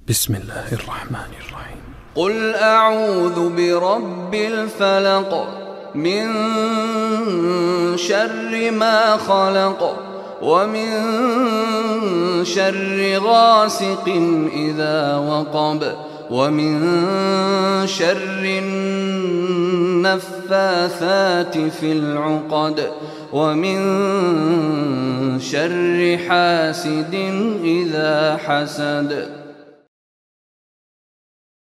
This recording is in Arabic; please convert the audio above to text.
بسم الله الرحمن الرحيم. قل أعوذ برب الفلق من شر ما خلق ومن شر غاسق إذا وقب ومن شر النفاثات في العقد ومن شر حاسد إذا حسد.